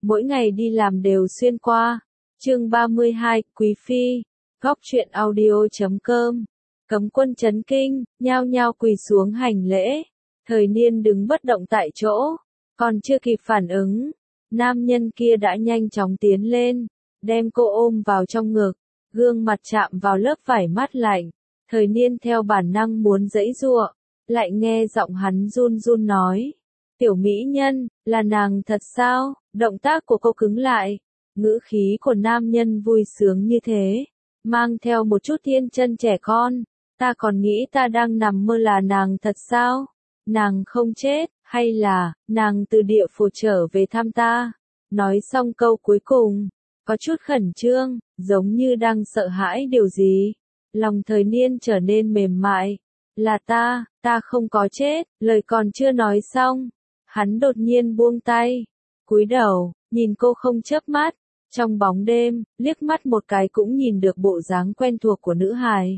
mỗi ngày đi làm đều xuyên qua. Chương 32, Quý Phi, Góc truyện audio.com. Cấm quân chấn kinh, nhao nhao quỳ xuống hành lễ. Thời Niên đứng bất động tại chỗ, còn chưa kịp phản ứng, nam nhân kia đã nhanh chóng tiến lên, đem cô ôm vào trong ngực, gương mặt chạm vào lớp vải mát lạnh. Thời Niên theo bản năng muốn giãy giụa, lại nghe giọng hắn run run nói: "Tiểu mỹ nhân, là nàng thật sao?" Động tác của cô cứng lại, ngữ khí của nam nhân vui sướng như thế, mang theo một chút thiên chân trẻ con. "Ta còn nghĩ ta đang nằm mơ, là nàng thật sao? Nàng không chết, hay là nàng từ địa phủ trở về thăm ta?" Nói xong câu cuối cùng, có chút khẩn trương, giống như đang sợ hãi điều gì. Lòng Thời Niên trở nên mềm mại. "Là ta không có chết." Lời còn chưa nói xong, hắn đột nhiên buông tay, cúi đầu, nhìn cô không chớp mắt. Trong bóng đêm, liếc mắt một cái cũng nhìn được bộ dáng quen thuộc của nữ hài.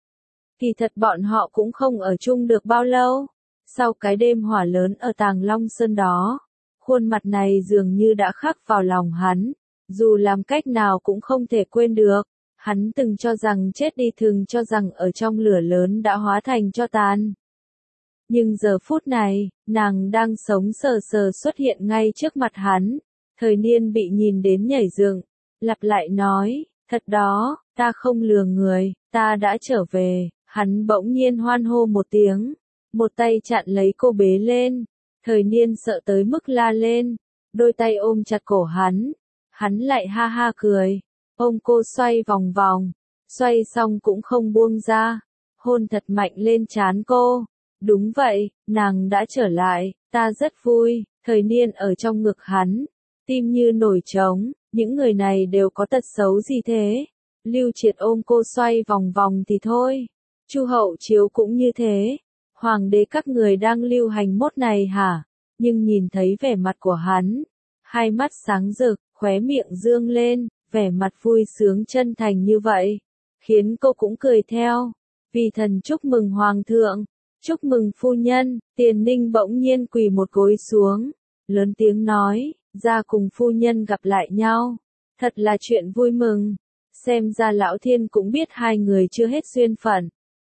Kỳ thật bọn họ cũng không ở chung được bao lâu. Sau cái đêm hỏa lớn ở Tàng Long Sơn đó, khuôn mặt này dường như đã khắc vào lòng hắn, dù làm cách nào cũng không thể quên được. Hắn từng cho rằng chết đi, thường cho rằng ở trong lửa lớn đã hóa thành tro tàn. Nhưng giờ phút này, nàng đang sống sờ sờ xuất hiện ngay trước mặt hắn. Thời Niên bị nhìn đến nhảy dựng, lặp lại nói: "Thật đó, ta không lừa người, ta đã trở về." Hắn bỗng nhiên hoan hô một tiếng, một tay chặn lấy cô bế lên. Thời Niên sợ tới mức la lên, đôi tay ôm chặt cổ hắn. Hắn lại ha ha cười, ôm cô xoay vòng vòng, xoay xong cũng không buông ra, hôn thật mạnh lên trán cô. "Đúng vậy, nàng đã trở lại, ta rất vui." Thời Niên ở trong ngực hắn, tim như nổi trống. Những người này đều có tật xấu gì thế? Lưu Triệt ôm cô xoay vòng vòng thì thôi, Chu Hậu Chiếu cũng như thế. Hoàng đế các người đang lưu hành mốt này hả? Nhưng nhìn thấy vẻ mặt của hắn, hai mắt sáng rực, khóe miệng dương lên, vẻ mặt vui sướng chân thành như vậy, khiến cô cũng cười theo. "Vì thần chúc mừng Hoàng thượng." "Chúc mừng phu nhân." Tiền Ninh bỗng nhiên quỳ một gối xuống, lớn tiếng nói: "Ra cùng phu nhân gặp lại nhau, thật là chuyện vui mừng." Xem ra Lão Thiên cũng biết hai người chưa hết duyên phận,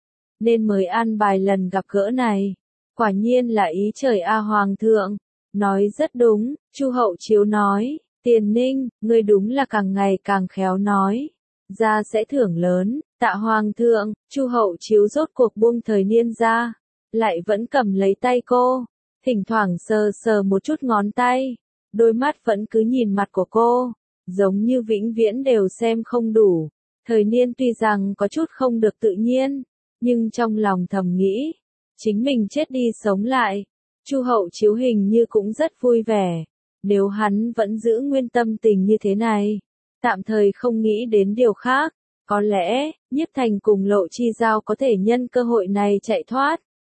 nên mới an bài lần gặp gỡ này. Quả nhiên là ý trời a. Hoàng thượng nói rất đúng, Chu Hậu Chiếu nói. "Tiền Ninh, ngươi đúng là càng ngày càng khéo nói, ra sẽ thưởng lớn." "Tạ Hoàng thượng." Chu Hậu Chiếu rốt cuộc buông Thời Niên ra, lại vẫn cầm lấy tay cô, thỉnh thoảng sờ sờ một chút ngón tay, đôi mắt vẫn cứ nhìn mặt của cô, giống như vĩnh viễn đều xem không đủ. Thời Niên tuy rằng có chút không được tự nhiên, nhưng trong lòng thầm nghĩ, chính mình chết đi sống lại. Chu Hậu Chiếu hình như cũng rất vui vẻ. Nếu hắn vẫn giữ nguyên tâm tình như thế này, tạm thời không nghĩ đến điều khác, có lẽ Nhiếp Thành cùng Lộ Chi Giao có thể nhân cơ hội này chạy thoát.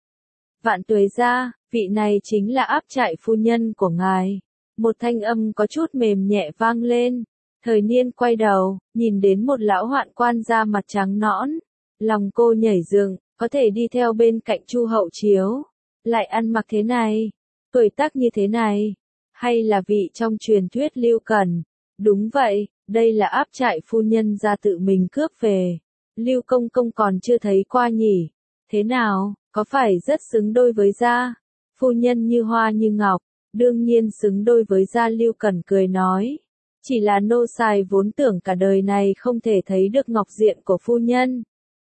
"Vạn Tuế gia, vị này chính là áp trại phu nhân của ngài." Một thanh âm có chút mềm nhẹ vang lên. Thời Niên quay đầu, nhìn đến một lão hoạn quan da mặt trắng nõn, lòng cô nhảy dựng, có thể đi theo bên cạnh Chu Hậu Chiếu, lại ăn mặc thế này, tuổi tác như thế này, hay là vị trong truyền thuyết Lưu Cần? Đúng vậy, đây là áp trại phu nhân gia tự mình cướp về. Lưu công công còn chưa thấy qua nhỉ? Thế nào, có phải rất xứng đôi với gia phu nhân như hoa như ngọc? "Đương nhiên xứng đôi với gia." Lưu Cần cười nói. "Chỉ là nô xài vốn tưởng cả đời này không thể thấy được ngọc diện của phu nhân.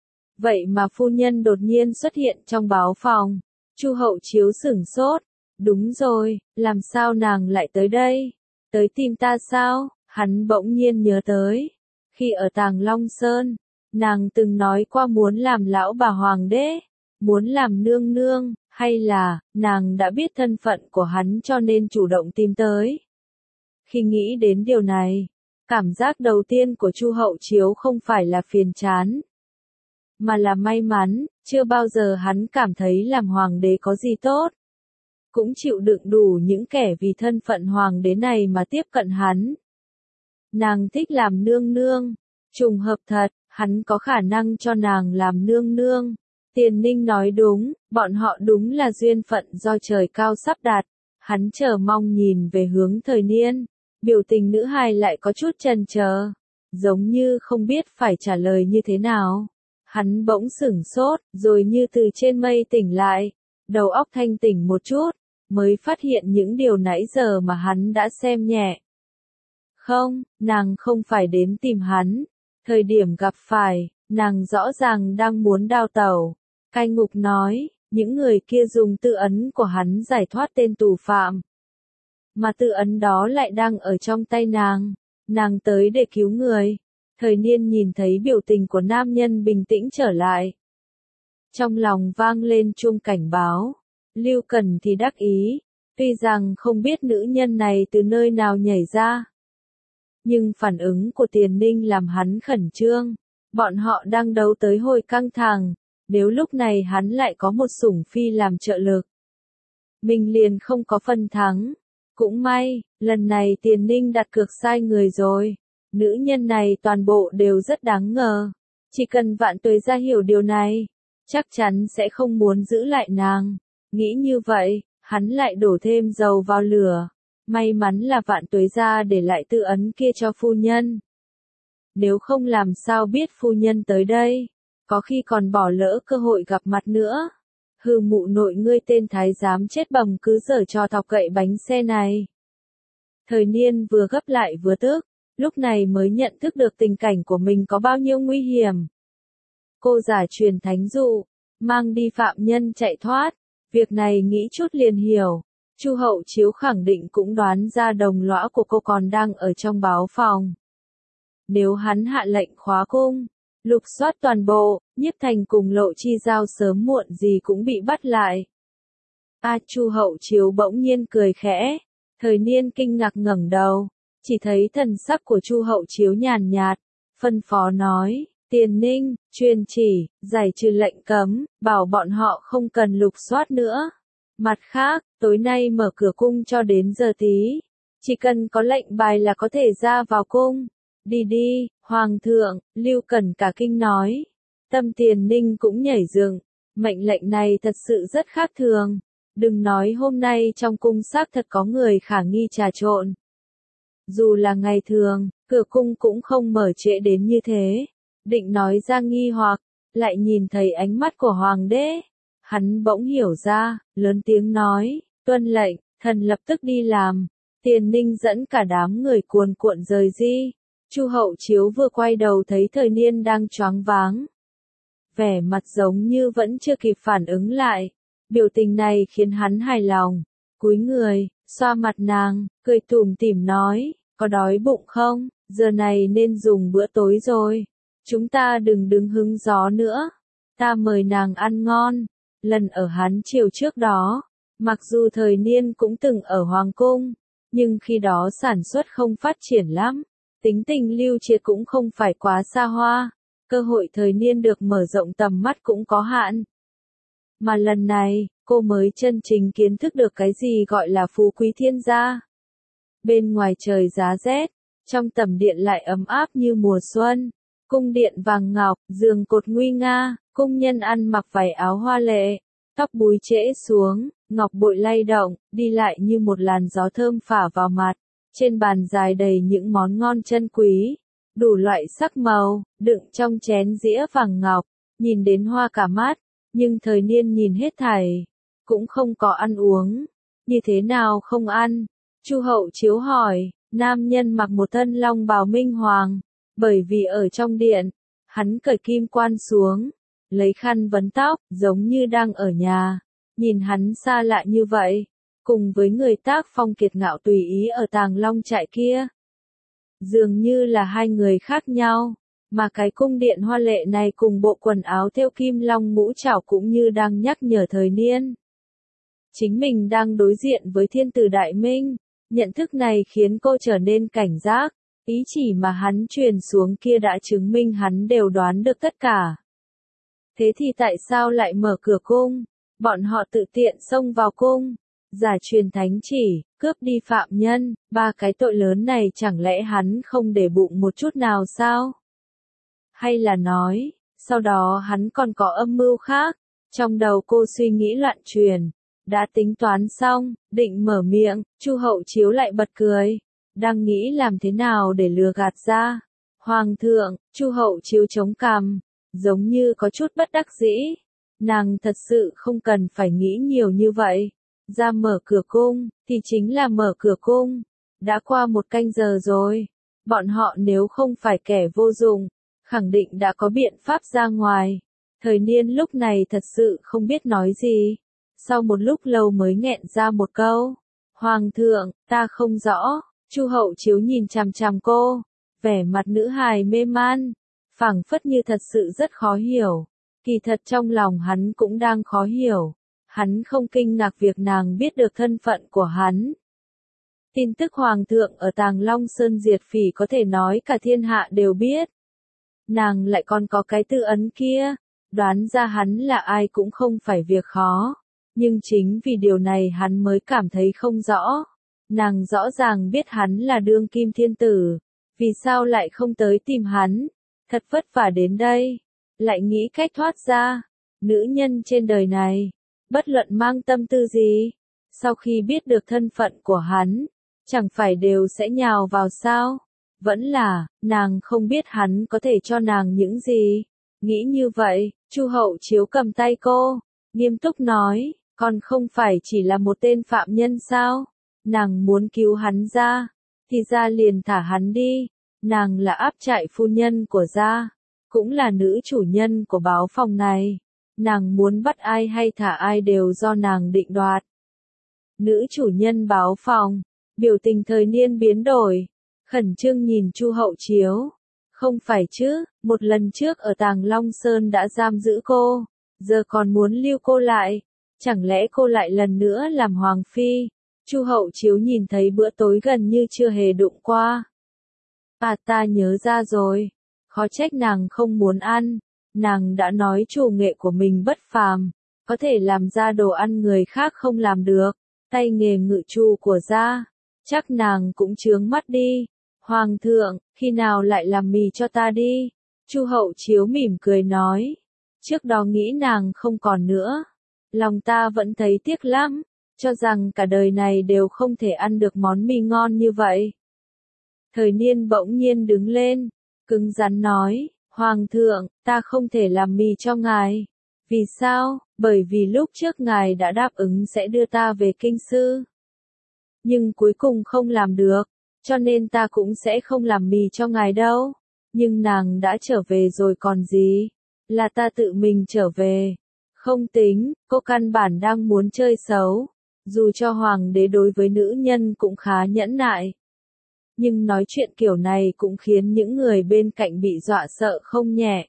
Vậy mà phu nhân đột nhiên xuất hiện trong báo phòng." Chu Hậu Chiếu sửng sốt. "Đúng rồi, làm sao nàng lại tới đây? Tới tìm ta sao?" Hắn bỗng nhiên nhớ tới, khi ở Tàng Long Sơn, nàng từng nói qua muốn làm lão bà hoàng đế, muốn làm nương nương, hay là nàng đã biết thân phận của hắn cho nên chủ động tìm tới. Khi nghĩ đến điều này, cảm giác đầu tiên của Chu Hậu Chiếu không phải là phiền chán, mà là may mắn. Chưa bao giờ hắn cảm thấy làm hoàng đế có gì tốt, cũng chịu đựng đủ những kẻ vì thân phận hoàng đế này mà tiếp cận hắn. Nàng thích làm nương nương, trùng hợp thật, hắn có khả năng cho nàng làm nương nương. Tiền Ninh nói đúng, bọn họ đúng là duyên phận do trời cao sắp đặt. Hắn chờ mong nhìn về hướng Thời Niên, Biểu tình nữ hài lại có chút chần chờ, giống như không biết phải trả lời như thế nào. Hắn bỗng sửng sốt, rồi như từ trên mây tỉnh lại, đầu óc thanh tỉnh một chút, mới phát hiện những điều nãy giờ mà hắn đã xem nhẹ. Không, nàng không phải đến tìm hắn. Thời điểm gặp phải, nàng rõ ràng đang muốn đào tẩu. Cai ngục nói, những người kia dùng tự ấn của hắn giải thoát tên tù phạm. Mà tự ấn đó lại đang ở trong tay nàng. Nàng tới để cứu người. Thời niên nhìn thấy biểu tình của nam nhân bình tĩnh trở lại. Trong lòng vang lên chuông cảnh báo. Lưu Cần thì đắc ý. Tuy rằng không biết nữ nhân này từ nơi nào nhảy ra. Nhưng phản ứng của Tiền Ninh làm hắn khẩn trương. Bọn họ đang đấu tới hồi căng thẳng. Nếu lúc này hắn lại có một sủng phi làm trợ lực, mình liền không có phần thắng. Cũng may, lần này Tiền Ninh đặt cược sai người rồi. Nữ nhân này toàn bộ đều rất đáng ngờ. Chỉ cần Vạn Tuế Gia hiểu điều này, chắc chắn sẽ không muốn giữ lại nàng. Nghĩ như vậy, hắn lại đổ thêm dầu vào lửa. May mắn là Vạn Tuế Gia để lại tự ấn kia cho phu nhân. Nếu không làm sao biết phu nhân tới đây, có khi còn bỏ lỡ cơ hội gặp mặt nữa. Hừ, mụ nội ngươi tên thái giám chết bầm cứ giở trò thọc gậy bánh xe này. Thời niên vừa gấp lại vừa tức, lúc này mới nhận thức được tình cảnh của mình có bao nhiêu nguy hiểm. Cô giả truyền thánh dụ, mang đi phạm nhân chạy thoát, việc này nghĩ chút liền hiểu. Chu Hậu Chiếu khẳng định cũng đoán ra đồng lõa của cô còn đang ở trong báo phòng. Nếu hắn hạ lệnh khóa cung, lục soát toàn bộ, Nhiếp Thành cùng Lộ Chi Giao sớm muộn gì cũng bị bắt lại. Chu Hậu Chiếu bỗng nhiên cười khẽ. Thời niên kinh ngạc ngẩng đầu, chỉ thấy thần sắc của Chu Hậu Chiếu nhàn nhạt, phân phó nói, Tiền Ninh, truyền chỉ, giải trừ lệnh cấm, bảo bọn họ không cần lục soát nữa. Mặt khác, tối nay mở cửa cung cho đến giờ tí. Chỉ cần có lệnh bài là có thể ra vào cung. Đi đi, Hoàng thượng, Lưu Cần cả kinh nói. Tâm Tiền Ninh cũng nhảy dựng. Mệnh lệnh này thật sự rất khác thường. Đừng nói hôm nay trong cung xác thật có người khả nghi trà trộn. Dù là ngày thường, cửa cung cũng không mở trễ đến như thế. Định nói ra nghi hoặc, lại nhìn thấy ánh mắt của Hoàng đế. Hắn bỗng hiểu ra, lớn tiếng nói, tuân lệnh, thần lập tức đi làm. Tiền Ninh dẫn cả đám người cuồn cuộn rời đi. Chu Hậu Chiếu vừa quay đầu thấy thời niên đang choáng váng. Vẻ mặt giống như vẫn chưa kịp phản ứng lại. Biểu tình này khiến hắn hài lòng. Cúi người, xoa mặt nàng, cười tủm tỉm nói, có đói bụng không? Giờ này nên dùng bữa tối rồi. Chúng ta đừng đứng hứng gió nữa. Ta mời nàng ăn ngon. Lần ở Hán Triều trước đó, mặc dù thời niên cũng từng ở Hoàng Cung, nhưng khi đó sản xuất không phát triển lắm. Tính tình Lưu Triệt cũng không phải quá xa hoa. Cơ hội thời niên được mở rộng tầm mắt cũng có hạn. Mà lần này, cô mới chân chính kiến thức được cái gì gọi là phú quý thiên gia. Bên ngoài trời giá rét, trong tầm điện lại ấm áp như mùa xuân. Cung điện vàng ngọc, giường cột nguy nga, cung nhân ăn mặc vải áo hoa lệ, tóc búi trễ xuống, ngọc bội lay động, đi lại như một làn gió thơm phả vào mặt. Trên bàn dài đầy những món ngon chân quý, đủ loại sắc màu, đựng trong chén dĩa vàng ngọc, nhìn đến hoa cả mắt, nhưng thời niên nhìn hết thảy, cũng không có ăn uống. Như thế nào không ăn? Chu Hậu Chiếu hỏi. Nam nhân mặc một thân long bào minh hoàng, bởi vì ở trong điện, hắn cởi kim quan xuống, lấy khăn vấn tóc, giống như đang ở nhà. Nhìn hắn xa lạ như vậy, cùng với người tác phong kiệt ngạo tùy ý ở Tàng Long trại kia, dường như là hai người khác nhau. Mà cái cung điện hoa lệ này cùng bộ quần áo thêu kim long ngũ trảo cũng như đang nhắc nhở thời niên. Chính mình đang đối diện với thiên tử Đại Minh. Nhận thức này khiến cô trở nên cảnh giác. Ý chỉ mà hắn truyền xuống kia đã chứng minh hắn đều đoán được tất cả. Thế thì tại sao lại mở cửa cung? Bọn họ tự tiện xông vào cung. Giả truyền thánh chỉ, cướp đi phạm nhân, ba cái tội lớn này chẳng lẽ hắn không để bụng một chút nào sao? Hay là nói, sau đó hắn còn có âm mưu khác? Trong đầu cô suy nghĩ loạn truyền. Đã tính toán xong, định mở miệng, Chu Hậu Chiếu lại bật cười. đang nghĩ làm thế nào để lừa gạt ra. Hoàng thượng, Chu Hậu Chiếu chống cằm, giống như có chút bất đắc dĩ. Nàng thật sự không cần phải nghĩ nhiều như vậy. Ra mở cửa cung, thì chính là mở cửa cung. Đã qua 1 canh giờ rồi. Bọn họ nếu không phải kẻ vô dụng, khẳng định đã có biện pháp ra ngoài. Thời niên lúc này thật sự không biết nói gì. Sau một lúc lâu mới nghẹn ra một câu. Hoàng thượng, ta không rõ. Chu Hậu Chiếu nhìn chằm chằm cô. Vẻ mặt nữ hài mê man. Phảng phất như thật sự rất khó hiểu. Kỳ thật trong lòng hắn cũng đang khó hiểu. Hắn không kinh ngạc việc nàng biết được thân phận của hắn. Tin tức Hoàng thượng ở Tàng Long Sơn diệt phỉ có thể nói cả thiên hạ đều biết. Nàng lại còn có cái tư ấn kia. Đoán ra hắn là ai cũng không phải việc khó. Nhưng chính vì điều này hắn mới cảm thấy không rõ. Nàng rõ ràng biết hắn là đương kim thiên tử. Vì sao lại không tới tìm hắn? Thật vất vả đến đây. Lại nghĩ cách thoát ra. Nữ nhân trên đời này. Bất luận mang tâm tư gì. Sau khi biết được thân phận của hắn. Chẳng phải đều sẽ nhào vào sao? Vẫn là, nàng không biết hắn có thể cho nàng những gì. Nghĩ như vậy, Chu Hậu Chiếu cầm tay cô. Nghiêm túc nói, còn không phải chỉ là một tên phạm nhân sao? Nàng muốn cứu hắn ra. Thì ra liền thả hắn đi. Nàng là áp trại phu nhân của gia. Cũng là nữ chủ nhân của báo phòng này. Nàng muốn bắt ai hay thả ai đều do nàng định đoạt. Nữ chủ nhân báo phòng. Biểu tình thời niên biến đổi. Khẩn trương nhìn Chu Hậu Chiếu. Không phải chứ, một lần trước ở Tàng Long Sơn đã giam giữ cô. Giờ còn muốn lưu cô lại. Chẳng lẽ cô lại lần nữa làm hoàng phi? Chu Hậu Chiếu nhìn thấy bữa tối gần như chưa hề đụng qua. À ta nhớ ra rồi. Khó trách nàng không muốn ăn. Nàng đã nói chủ nghệ của mình bất phàm. Có thể làm ra đồ ăn người khác không làm được. Tay nghề ngự chu của gia. Chắc nàng cũng chướng mắt đi. Hoàng thượng, khi nào lại làm mì cho ta đi? Chu Hậu Chiếu mỉm cười nói. Trước đó nghĩ nàng không còn nữa. Lòng ta vẫn thấy tiếc lắm. Cho rằng cả đời này đều không thể ăn được món mì ngon như vậy. Thời niên bỗng nhiên đứng lên. Cứng rắn nói. Hoàng thượng, ta không thể làm mì cho ngài. Vì sao? Bởi vì lúc trước ngài đã đáp ứng sẽ đưa ta về kinh sư. Nhưng cuối cùng không làm được. Cho nên ta cũng sẽ không làm mì cho ngài đâu. Nhưng nàng đã trở về rồi còn gì. Là ta tự mình trở về. Không tính, cô căn bản đang muốn chơi xấu. Dù cho hoàng đế đối với nữ nhân cũng khá nhẫn nại. Nhưng nói chuyện kiểu này cũng khiến những người bên cạnh bị dọa sợ không nhẹ.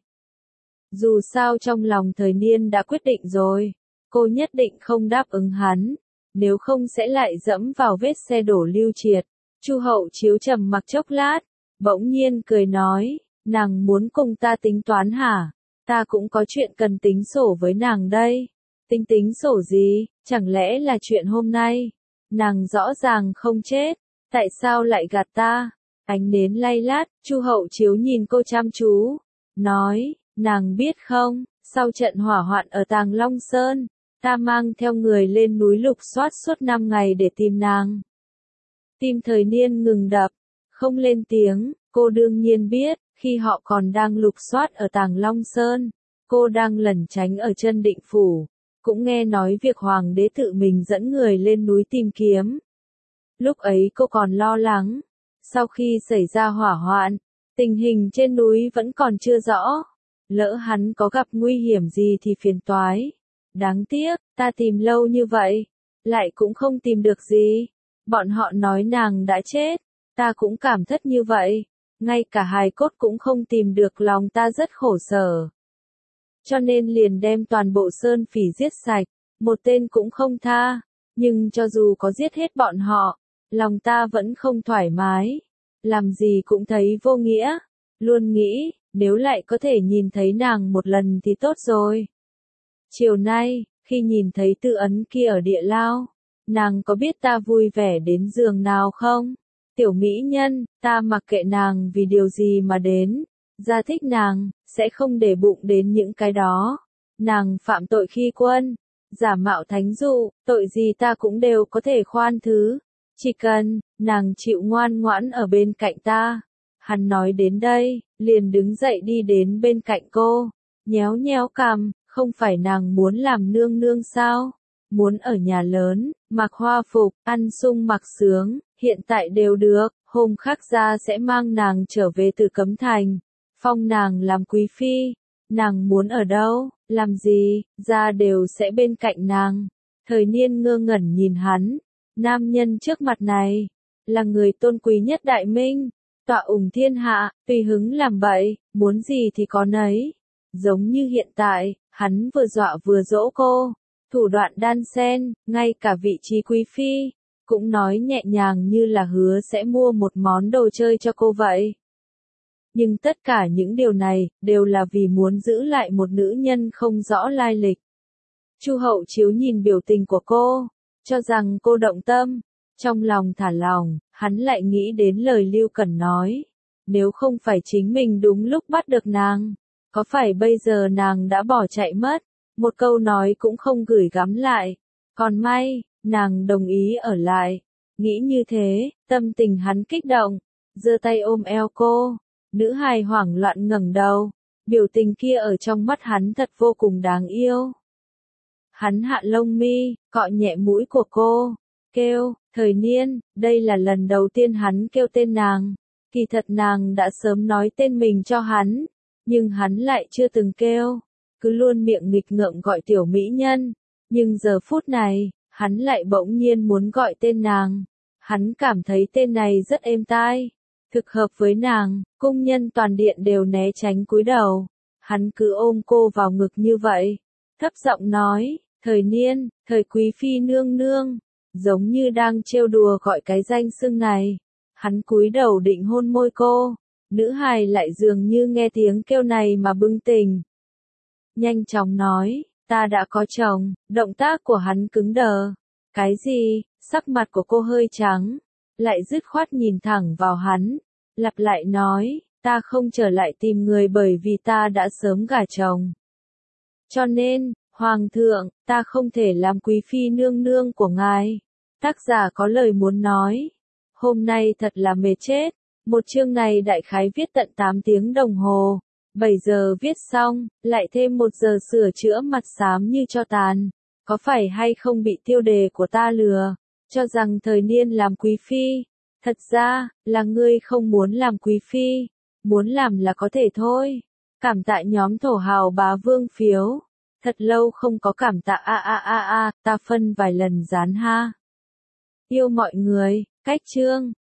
Dù sao trong lòng thời niên đã quyết định rồi. Cô nhất định không đáp ứng hắn. Nếu không sẽ lại dẫm vào vết xe đổ Lưu Triệt. Chu Hậu Chiếu trầm mặc chốc lát. Bỗng nhiên cười nói. Nàng muốn cùng ta tính toán hả? Ta cũng có chuyện cần tính sổ với nàng đây. Tính sổ gì? Chẳng lẽ là chuyện hôm nay? Nàng rõ ràng không chết. Tại sao lại gạt ta? Ánh nến lay lát, Chu Hậu Chiếu nhìn cô chăm chú. Nói, nàng biết không, sau trận hỏa hoạn ở Tàng Long Sơn, ta mang theo người lên núi lục soát suốt 5 ngày để tìm nàng. Tim thời niên ngừng đập, không lên tiếng, cô đương nhiên biết, khi họ còn đang lục soát ở Tàng Long Sơn, cô đang lẩn tránh ở Chân Định Phủ, cũng nghe nói việc hoàng đế tự mình dẫn người lên núi tìm kiếm. Lúc ấy cô còn lo lắng, sau khi xảy ra hỏa hoạn, tình hình trên núi vẫn còn chưa rõ, lỡ hắn có gặp nguy hiểm gì thì phiền toái. Đáng tiếc, ta tìm lâu như vậy, lại cũng không tìm được gì. Bọn họ nói nàng đã chết, ta cũng cảm thất như vậy, ngay cả hài cốt cũng không tìm được, lòng ta rất khổ sở. Cho nên liền đem toàn bộ sơn phỉ giết sạch, một tên cũng không tha, nhưng cho dù có giết hết bọn họ, lòng ta vẫn không thoải mái, làm gì cũng thấy vô nghĩa, luôn nghĩ, nếu lại có thể nhìn thấy nàng một lần thì tốt rồi. Chiều nay, khi nhìn thấy tư ấn kia ở địa lao, nàng có biết ta vui vẻ đến giường nào không? Tiểu mỹ nhân, ta mặc kệ nàng vì điều gì mà đến, gia thích nàng, sẽ không để bụng đến những cái đó. Nàng phạm tội khi quân, giả mạo thánh dụ, tội gì ta cũng đều có thể khoan thứ. Chỉ cần, nàng chịu ngoan ngoãn ở bên cạnh ta. Hắn nói đến đây, liền đứng dậy đi đến bên cạnh cô, nhéo nhéo cằm, không phải nàng muốn làm nương nương sao? Muốn ở nhà lớn, mặc hoa phục, ăn sung mặc sướng, hiện tại đều được, hôm khác ra sẽ mang nàng trở về từ Cấm Thành, phong nàng làm quý phi. Nàng muốn ở đâu, làm gì, ra đều sẽ bên cạnh nàng. Thời Niên ngơ ngẩn nhìn hắn, nam nhân trước mặt này, là người tôn quý nhất Đại Minh, tọa ủng thiên hạ, tùy hứng làm bậy, muốn gì thì có nấy. Giống như hiện tại, hắn vừa dọa vừa dỗ cô, thủ đoạn đan xen, ngay cả vị trí quý phi, cũng nói nhẹ nhàng như là hứa sẽ mua một món đồ chơi cho cô vậy. Nhưng tất cả những điều này, đều là vì muốn giữ lại một nữ nhân không rõ lai lịch. Chu Hậu Chiếu nhìn biểu tình của cô, cho rằng cô động tâm, trong lòng thả lòng, hắn lại nghĩ đến lời Lưu Cẩn nói. Nếu không phải chính mình đúng lúc bắt được nàng, có phải bây giờ nàng đã bỏ chạy mất, một câu nói cũng không gửi gắm lại. Còn may, nàng đồng ý ở lại. Nghĩ như thế, tâm tình hắn kích động, giơ tay ôm eo cô. Nữ hài hoảng loạn ngẩng đầu, biểu tình kia ở trong mắt hắn thật vô cùng đáng yêu. Hắn hạ lông mi, cọ nhẹ mũi của cô, kêu, Thời Niên, đây là lần đầu tiên hắn kêu tên nàng. Kỳ thật nàng đã sớm nói tên mình cho hắn, nhưng hắn lại chưa từng kêu, cứ luôn miệng nghịch ngợm gọi tiểu mỹ nhân. Nhưng giờ phút này, hắn lại bỗng nhiên muốn gọi tên nàng. Hắn cảm thấy tên này rất êm tai, thực hợp với nàng, cung nhân toàn điện đều né tránh cúi đầu. Hắn cứ ôm cô vào ngực như vậy, thấp giọng nói, Thời Niên, Thời quý phi nương nương, giống như đang trêu đùa gọi cái danh xưng này. Hắn cúi đầu định hôn môi cô, nữ hài lại dường như nghe tiếng kêu này mà bừng tỉnh. Nhanh chóng nói, ta đã có chồng, động tác của hắn cứng đờ. Cái gì, sắc mặt của cô hơi trắng, lại dứt khoát nhìn thẳng vào hắn, lặp lại nói, ta không trở lại tìm người bởi vì ta đã sớm gả chồng. Cho nên, Hoàng thượng, ta không thể làm quý phi nương nương của ngài. Tác giả có lời muốn nói. Hôm nay thật là mệt chết. Một chương này đại khái viết tận 8 tiếng đồng hồ. 7 giờ viết xong, lại thêm 1 giờ sửa chữa mặt xám như cho tàn. Có phải hay không bị tiêu đề của ta lừa, cho rằng Thời Niên làm quý phi. Thật ra, là ngươi không muốn làm quý phi. Muốn làm là có thể thôi. Cảm tạ nhóm thổ hào bá vương phiếu. Thật lâu không có cảm tạ ta phân vài lần dán ha. Yêu mọi người, cách chương.